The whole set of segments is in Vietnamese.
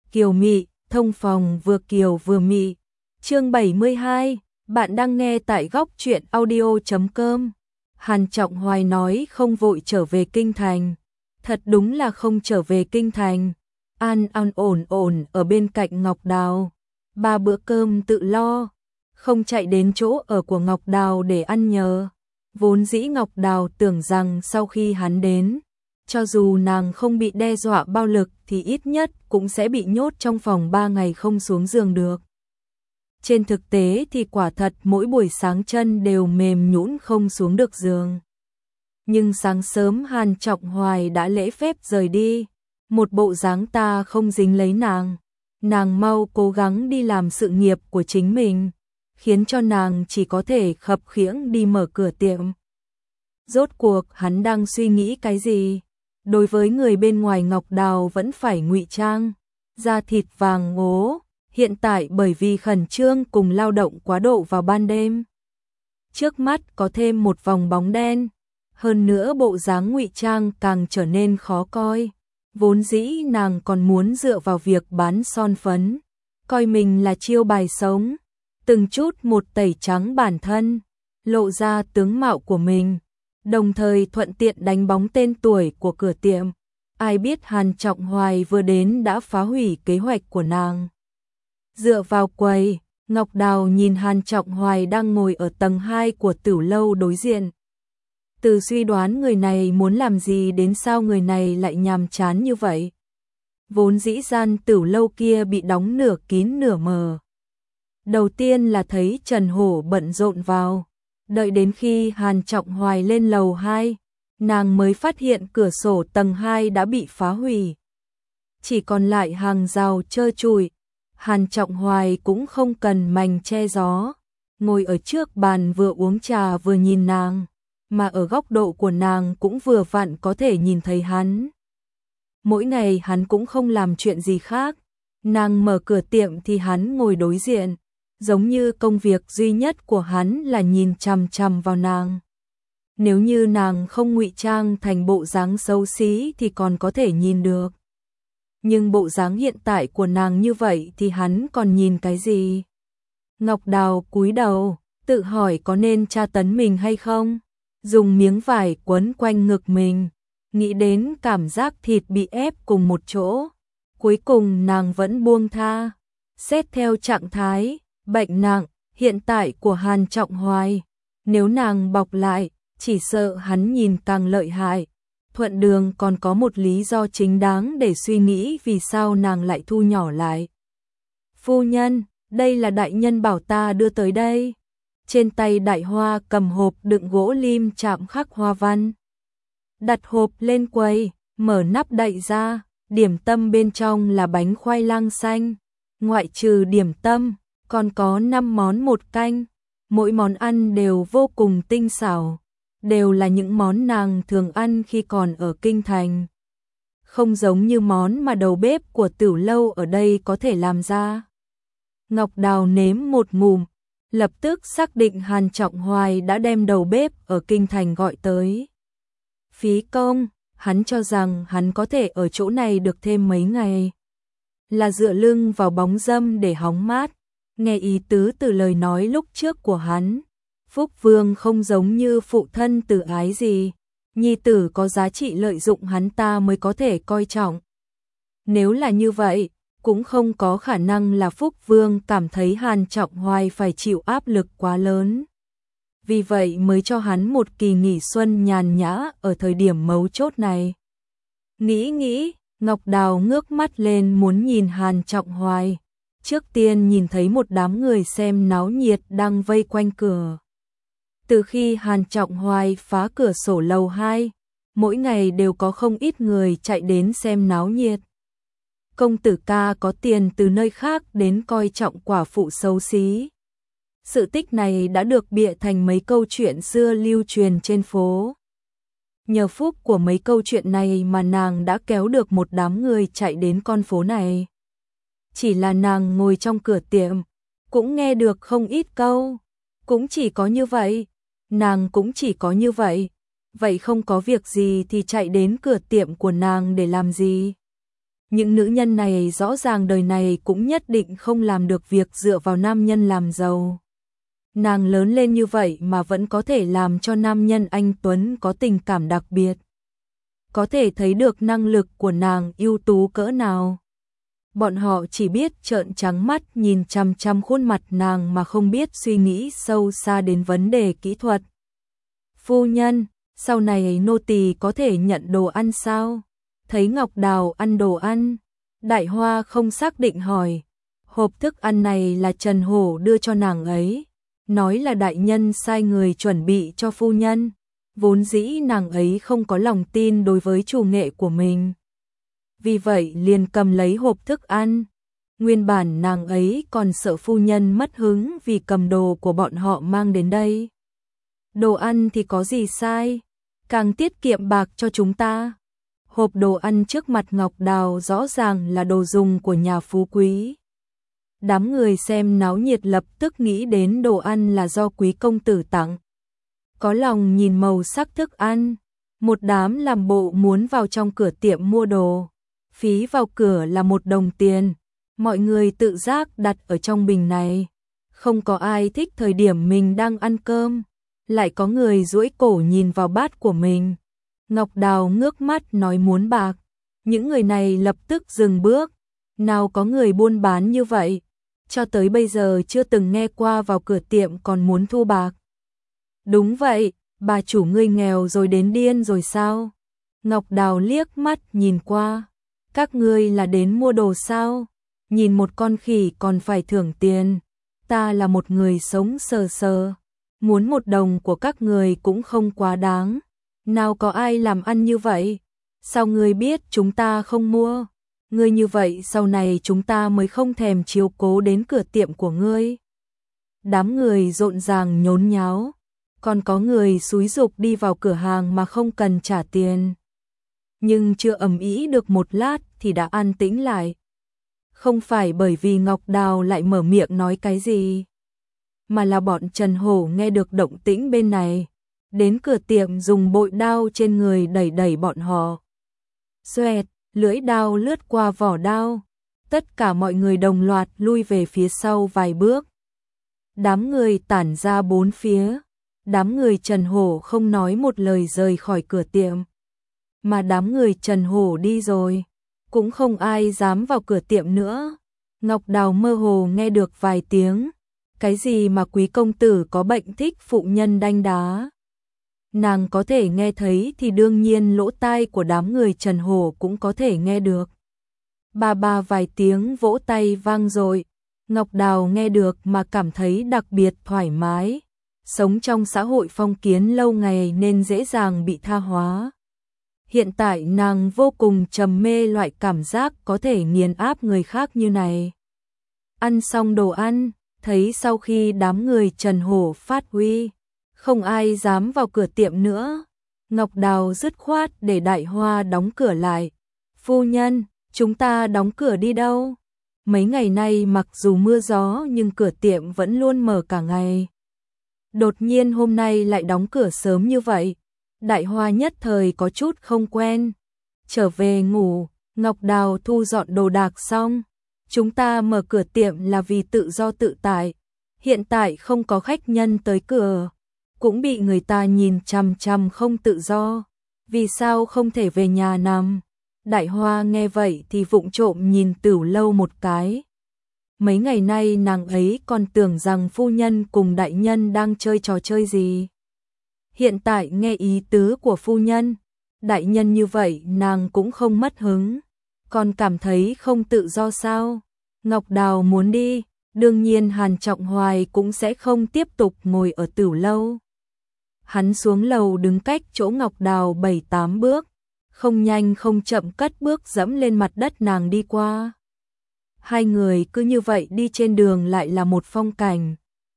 kiều mị, thông phòng vừa kiều vừa mị. Chương 72, bạn đang nghe tại góc truyện audio.com. Hàn Trọng Hoài nói không vội trở về kinh thành. Thật đúng là không trở về kinh thành. An an ổn ổn ở bên cạnh Ngọc Đào. 3 bữa cơm tự lo. Không chạy đến chỗ ở của Ngọc Đào để ăn nhờ. Vốn dĩ Ngọc Đào tưởng rằng sau khi hắn đến, cho dù nàng không bị đe dọa bạo lực thì ít nhất cũng sẽ bị nhốt trong phòng 3 ngày không xuống giường được. Trên thực tế thì quả thật mỗi buổi sáng chân đều mềm nhũn không xuống được giường. Nhưng sáng sớm Hàn Trọng Hoài đã lễ phép rời đi, một bộ dáng ta không dính lấy nàng. Nàng mau cố gắng đi làm sự nghiệp của chính mình, khiến cho nàng chỉ có thể khập khiễng đi mở cửa tiệm. Rốt cuộc hắn đang suy nghĩ cái gì? Đối với người bên ngoài Ngọc Đào vẫn phải ngụy trang, da thịt vàng ngố, hiện tại bởi vì khẩn trương cùng lao động quá độ vào ban đêm. Trước mắt có thêm một vòng bóng đen, hơn nữa bộ dáng ngụy trang càng trở nên khó coi. Vốn dĩ nàng còn muốn dựa vào việc bán son phấn, coi mình là chiêu bài sống, từng chút một tẩy trắng bản thân, lộ ra tướng mạo của mình, đồng thời thuận tiện đánh bóng tên tuổi của cửa tiệm. Ai biết Hàn Trọng Hoài vừa đến đã phá hủy kế hoạch của nàng. Dựa vào quầy, Ngọc Đào nhìn Hàn Trọng Hoài đang ngồi ở tầng 2 của tiểu lâu đối diện. Từ suy đoán người này muốn làm gì đến sao người này lại nhàm chán như vậy. Vốn dĩ gian tiểu lâu kia bị đóng nửa kín nửa mờ. Đầu tiên là thấy Trần Hổ bận rộn vào, đợi đến khi Hàn Trọng Hoài lên lầu 2, nàng mới phát hiện cửa sổ tầng 2 đã bị phá hủy. Chỉ còn lại hàng rào trơ trụi. Hàn Trọng Hoài cũng không cần mành che gió, ngồi ở trước bàn vừa uống trà vừa nhìn nàng, mà ở góc độ của nàng cũng vừa vặn có thể nhìn thấy hắn. Mỗi ngày hắn cũng không làm chuyện gì khác, nàng mở cửa tiệm thì hắn ngồi đối diện, giống như công việc duy nhất của hắn là nhìn chằm chằm vào nàng. Nếu như nàng không ngụy trang thành bộ dáng xấu xí thì còn có thể nhìn được. Nhưng bộ dáng hiện tại của nàng như vậy thì hắn còn nhìn cái gì? Ngọc Đào cúi đầu, tự hỏi có nên tra tấn mình hay không? Dùng miếng vải quấn quanh ngực mình, nghĩ đến cảm giác thịt bị ép cùng một chỗ. Cuối cùng nàng vẫn buông tha. Xét theo trạng thái, bệnh nặng, hiện tại của Hàn Trọng Hoài, nếu nàng bọc lại, chỉ sợ hắn nhìn càng lợi hại. Thuận đường còn có một lý do chính đáng để suy nghĩ vì sao nàng lại thu nhỏ lại. Phu nhân, đây là đại nhân bảo ta đưa tới đây. Trên tay Đại Hoa cầm hộp đựng gỗ lim chạm khắc hoa văn. Đặt hộp lên quầy, mở nắp đậy ra, điểm tâm bên trong là bánh khoai lang xanh. Ngoại trừ điểm tâm, còn có 5 món một canh. Mỗi món ăn đều vô cùng tinh xảo. Đều là những món nàng thường ăn khi còn ở kinh thành. Không giống như món mà đầu bếp của tiểu lâu ở đây có thể làm ra. Ngọc Đào nếm một ngụm, lập tức xác định Hàn Trọng Hoài đã đem đầu bếp ở kinh thành gọi tới. Phí công, hắn cho rằng hắn có thể ở chỗ này được thêm mấy ngày. Là dựa lưng vào bóng râm để hóng mát, nghe ý tứ từ lời nói lúc trước của hắn. Phúc Vương không giống như phụ thân tử ái gì, nhi tử có giá trị lợi dụng hắn ta mới có thể coi trọng. Nếu là như vậy, cũng không có khả năng là Phúc Vương cảm thấy Hàn Trọng Hoài phải chịu áp lực quá lớn. Vì vậy mới cho hắn một kỳ nghỉ xuân nhàn nhã ở thời điểm mấu chốt này. Nghĩ, Ngọc Đào ngước mắt lên muốn nhìn Hàn Trọng Hoài. Trước tiên nhìn thấy một đám người xem náo nhiệt đang vây quanh cửa. Từ khi Hàn Trọng Hoài phá cửa sổ lầu 2, mỗi ngày đều có không ít người chạy đến xem náo nhiệt. Công tử ca có tiền từ nơi khác đến coi trọng quả phụ xấu xí. Sự tích này đã được bịa thành mấy câu chuyện xưa lưu truyền trên phố. Nhờ phúc của mấy câu chuyện này mà nàng đã kéo được một đám người chạy đến con phố này. Chỉ là nàng ngồi trong cửa tiệm, cũng nghe được không ít câu. Cũng chỉ có như vậy. Nàng cũng chỉ có như vậy. Vậy không có việc gì thì chạy đến cửa tiệm của nàng để làm gì? Những nữ nhân này rõ ràng đời này cũng nhất định không làm được việc dựa vào nam nhân làm giàu. Nàng lớn lên như vậy mà vẫn có thể làm cho nam nhân anh tuấn có tình cảm đặc biệt. Có thể thấy được năng lực của nàng ưu tú cỡ nào. Bọn họ chỉ biết trợn trắng mắt nhìn chằm chằm khuôn mặt nàng mà không biết suy nghĩ sâu xa đến vấn đề kỹ thuật. Phu nhân, sau này nô tỳ có thể nhận đồ ăn sao? Thấy Ngọc Đào ăn đồ ăn, Đại Hoa không xác định hỏi. Hộp thức ăn này là Trần Hổ đưa cho nàng ấy, nói là đại nhân sai người chuẩn bị cho phu nhân. Vốn dĩ nàng ấy không có lòng tin đối với chủ nghệ của mình. Vì vậy liền cầm lấy hộp thức ăn. Nguyên bản nàng ấy còn sợ phu nhân mất hứng vì cầm đồ của bọn họ mang đến đây. Đồ ăn thì có gì sai, càng tiết kiệm bạc cho chúng ta. Hộp đồ ăn trước mặt Ngọc Đào rõ ràng là đồ dùng của nhà phú quý. Đám người xem náo nhiệt lập tức nghĩ đến đồ ăn là do quý công tử tặng. Có lòng nhìn màu sắc thức ăn, một đám làm bộ muốn vào trong cửa tiệm mua đồ. Phí vào cửa là 1 đồng tiền, mọi người tự giác đặt ở trong bình này. Không có ai thích thời điểm mình đang ăn cơm, lại có người duỗi cổ nhìn vào bát của mình. Ngọc Đào ngước mắt nói muốn bạc, những người này lập tức dừng bước. Nào có người buôn bán như vậy, cho tới bây giờ chưa từng nghe qua vào cửa tiệm còn muốn thu bạc. Đúng vậy, bà chủ ngươi nghèo rồi đến điên rồi sao? Ngọc Đào liếc mắt nhìn qua. Các ngươi là đến mua đồ sao? Nhìn một con khỉ còn phải thưởng tiền. Ta là một người sống sờ sờ. Muốn 1 đồng của các người cũng không quá đáng. Nào có ai làm ăn như vậy? Sao ngươi biết chúng ta không mua? Ngươi như vậy sau này chúng ta mới không thèm chiếu cố đến cửa tiệm của ngươi. Đám người rộn ràng nhốn nháo. Còn có người xúi giục đi vào cửa hàng mà không cần trả tiền. Nhưng chưa ầm ĩ được một lát thì đã an tĩnh lại. Không phải bởi vì Ngọc Đào lại mở miệng nói cái gì, mà là bọn Trần Hổ nghe được động tĩnh bên này, đến cửa tiệm dùng bội đao trên người đẩy đẩy bọn họ. Xoẹt, lưỡi đao lướt qua vỏ đao, tất cả mọi người đồng loạt lui về phía sau vài bước. Đám người tản ra 4 phía, đám người Trần Hổ không nói một lời rời khỏi cửa tiệm. Mà đám người Trần Hổ đi rồi, cũng không ai dám vào cửa tiệm nữa. Ngọc Đào mơ hồ nghe được vài tiếng, cái gì mà quý công tử có bệnh thích phụ nhân đanh đá. Nàng có thể nghe thấy thì đương nhiên lỗ tai của đám người Trần Hổ cũng có thể nghe được. Ba vài tiếng vỗ tay vang dội, Ngọc Đào nghe được mà cảm thấy đặc biệt thoải mái. Sống trong xã hội phong kiến lâu ngày nên dễ dàng bị tha hóa. Hiện tại nàng vô cùng trầm mê loại cảm giác có thể nghiền áp người khác như này. Ăn xong đồ ăn, thấy sau khi đám người Trần Hổ phát huy, không ai dám vào cửa tiệm nữa. Ngọc Đào dứt khoát để Đại Hoa đóng cửa lại. Phu nhân, chúng ta đóng cửa đi đâu? Mấy ngày nay mặc dù mưa gió nhưng cửa tiệm vẫn luôn mở cả ngày. Đột nhiên hôm nay lại đóng cửa sớm như vậy. Đại Hoa nhất thời có chút không quen. Trở về ngủ, Ngọc Đào thu dọn đồ đạc xong. Chúng ta mở cửa tiệm là vì tự do tự tại. Hiện tại không có khách nhân tới cửa, cũng bị người ta nhìn chằm chằm không tự do. Vì sao không thể về nhà nằm? Đại Hoa nghe vậy thì vụng trộm nhìn Tửu Lâu một cái. Mấy ngày nay nàng ấy còn tưởng rằng phu nhân cùng đại nhân đang chơi trò chơi gì. Hiện tại nghe ý tứ của phu nhân, đại nhân như vậy nàng cũng không mất hứng, còn cảm thấy không tự do sao? Ngọc Đào muốn đi, đương nhiên Hàn Trọng Hoài cũng sẽ không tiếp tục ngồi ở Tửu Lâu. Hắn xuống lầu đứng cách chỗ Ngọc Đào 7-8 bước, không nhanh không chậm cất bước dẫm lên mặt đất nàng đi qua. Hai người cứ như vậy đi trên đường lại là một phong cảnh.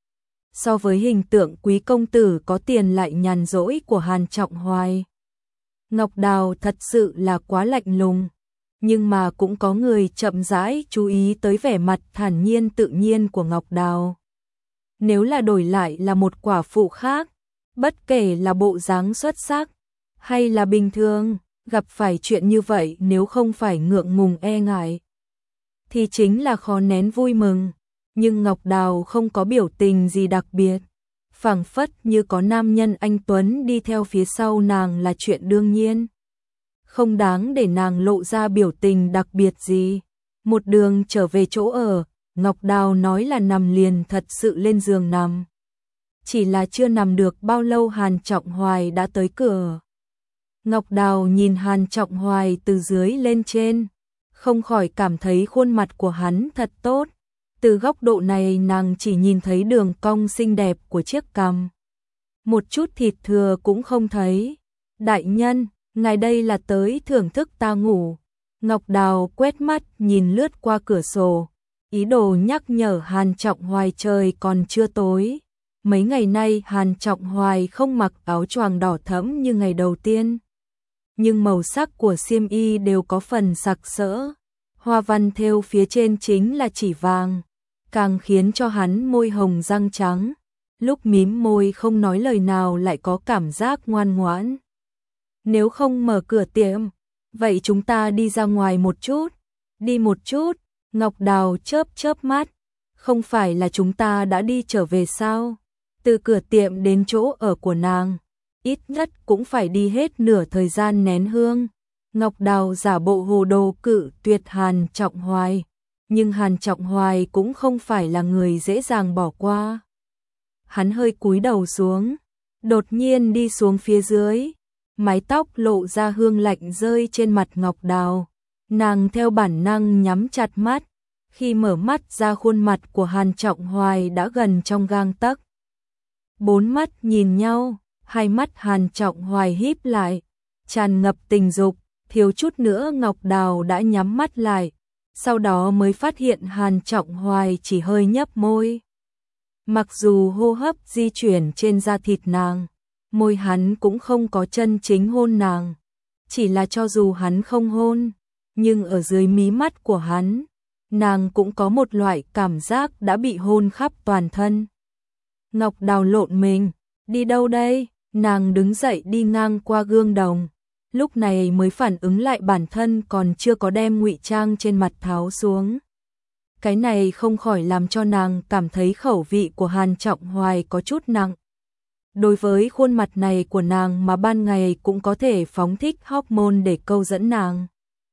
So với hình tượng quý công tử có tiền lại nhàn rỗi của Hàn Trọng Hoài, Ngọc Đào thật sự là quá lạnh lùng. Nhưng mà cũng có người chậm rãi chú ý tới vẻ mặt thản nhiên tự nhiên của Ngọc Đào. Nếu là đổi lại là một quả phụ khác, bất kể là bộ dáng xuất sắc hay là bình thường, gặp phải chuyện như vậy nếu không phải ngượng ngùng e ngại, thì chính là khó nén vui mừng. Nhưng Ngọc Đào không có biểu tình gì đặc biệt, phảng phất như có nam nhân anh tuấn đi theo phía sau nàng là chuyện đương nhiên. Không đáng để nàng lộ ra biểu tình đặc biệt gì. Một đường trở về chỗ ở, Ngọc Đào nói là nằm liền thật sự lên giường nằm. Chỉ là chưa nằm được bao lâu Hàn Trọng Hoài đã tới cửa. Ngọc Đào nhìn Hàn Trọng Hoài từ dưới lên trên, không khỏi cảm thấy khuôn mặt của hắn thật tốt. Từ góc độ này nàng chỉ nhìn thấy đường cong xinh đẹp của chiếc cằm. Một chút thịt thừa cũng không thấy. Đại nhân, ngài đây là tới thưởng thức ta ngủ. Ngọc Đào quét mắt nhìn lướt qua cửa sổ, ý đồ nhắc nhở Hàn Trọng Hoài trời còn chưa tối. Mấy ngày nay Hàn Trọng Hoài không mặc áo choàng đỏ thẫm như ngày đầu tiên, nhưng màu sắc của xiêm y đều có phần sặc sỡ. Hoa văn thêu phía trên chính là chỉ vàng, càng khiến cho hắn môi hồng răng trắng. Lúc mím môi không nói lời nào lại có cảm giác ngoan ngoãn. Nếu không mở cửa tiệm, vậy chúng ta đi ra ngoài một chút. Đi một chút, Ngọc Đào chớp chớp mắt. Không phải là chúng ta đã đi trở về sao? Từ cửa tiệm đến chỗ ở của nàng, ít nhất cũng phải đi hết nửa thời gian nén hương. Ngọc Đào giả bộ hồ đồ cự tuyệt Hàn Trọng Hoài, nhưng Hàn Trọng Hoài cũng không phải là người dễ dàng bỏ qua. Hắn hơi cúi đầu xuống, đột nhiên đi xuống phía dưới, mái tóc lộ ra hương lạnh rơi trên mặt Ngọc Đào. Nàng theo bản năng nhắm chặt mắt, khi mở mắt ra khuôn mặt của Hàn Trọng Hoài đã gần trong gang tấc. Bốn mắt nhìn nhau, hai mắt Hàn Trọng Hoài híp lại, tràn ngập tình dục, thiếu chút nữa Ngọc Đào đã nhắm mắt lại, sau đó mới phát hiện Hàn Trọng Hoài chỉ hơi nhấp môi. Mặc dù hô hấp di chuyển trên da thịt nàng, môi hắn cũng không có chân chính hôn nàng, chỉ là cho dù hắn không hôn, nhưng ở dưới mí mắt của hắn, nàng cũng có một loại cảm giác đã bị hôn khắp toàn thân. Ngọc Đào lộn mình, đi đâu đây? Nàng đứng dậy đi ngang qua gương đồng, lúc này mới phản ứng lại bản thân còn chưa có đem ngụy trang trên mặt tháo xuống. Cái này không khỏi làm cho nàng cảm thấy khẩu vị của Hàn Trọng Hoài có chút nặng. Đối với khuôn mặt này của nàng mà ban ngày cũng có thể phóng thích hormone để câu dẫn nàng.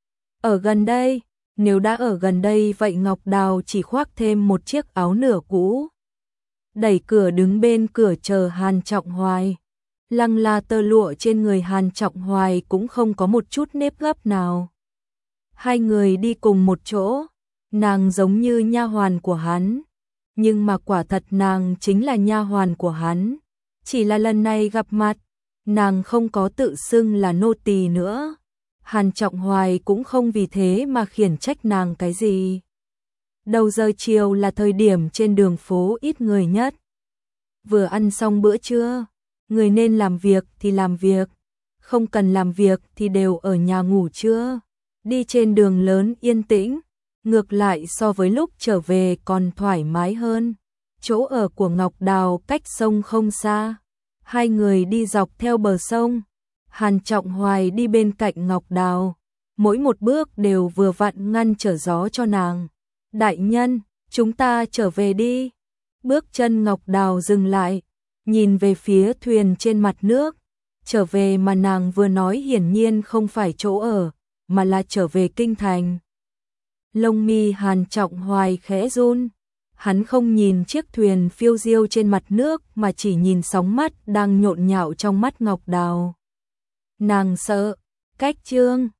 Ở gần đây, nếu đã ở gần đây vậy Ngọc Đào chỉ khoác thêm một chiếc áo nửa cũ. Đẩy cửa đứng bên cửa chờ Hàn Trọng Hoài. Lăng la tơ lụa trên người Hàn Trọng Hoài cũng không có một chút nếp gấp nào. Hai người đi cùng một chỗ, nàng giống như nha hoàn của hắn, nhưng mà quả thật nàng chính là nha hoàn của hắn. Chỉ là lần này gặp mặt, nàng không có tự xưng là nô tỳ nữa. Hàn Trọng Hoài cũng không vì thế mà khiển trách nàng cái gì. Đầu giờ chiều là thời điểm trên đường phố ít người nhất. Vừa ăn xong bữa trưa, người nên làm việc thì làm việc, không cần làm việc thì đều ở nhà ngủ trưa. Đi trên đường lớn yên tĩnh, ngược lại so với lúc trở về còn thoải mái hơn. Chỗ ở của Ngọc Đào cách sông không xa, hai người đi dọc theo bờ sông. Hàn Trọng Hoài đi bên cạnh Ngọc Đào, mỗi một bước đều vừa vặn ngăn trở gió cho nàng. Đại nhân, chúng ta trở về đi. Bước chân Ngọc Đào dừng lại, nhìn về phía thuyền trên mặt nước. Trở về mà nàng vừa nói hiển nhiên không phải chỗ ở, mà là trở về kinh thành. Lông mi Hàn Trọng Hoài khẽ run. Hắn không nhìn chiếc thuyền phiêu diêu trên mặt nước mà chỉ nhìn sóng mắt đang nhộn nhạo trong mắt Ngọc Đào. Nàng sợ, cách chương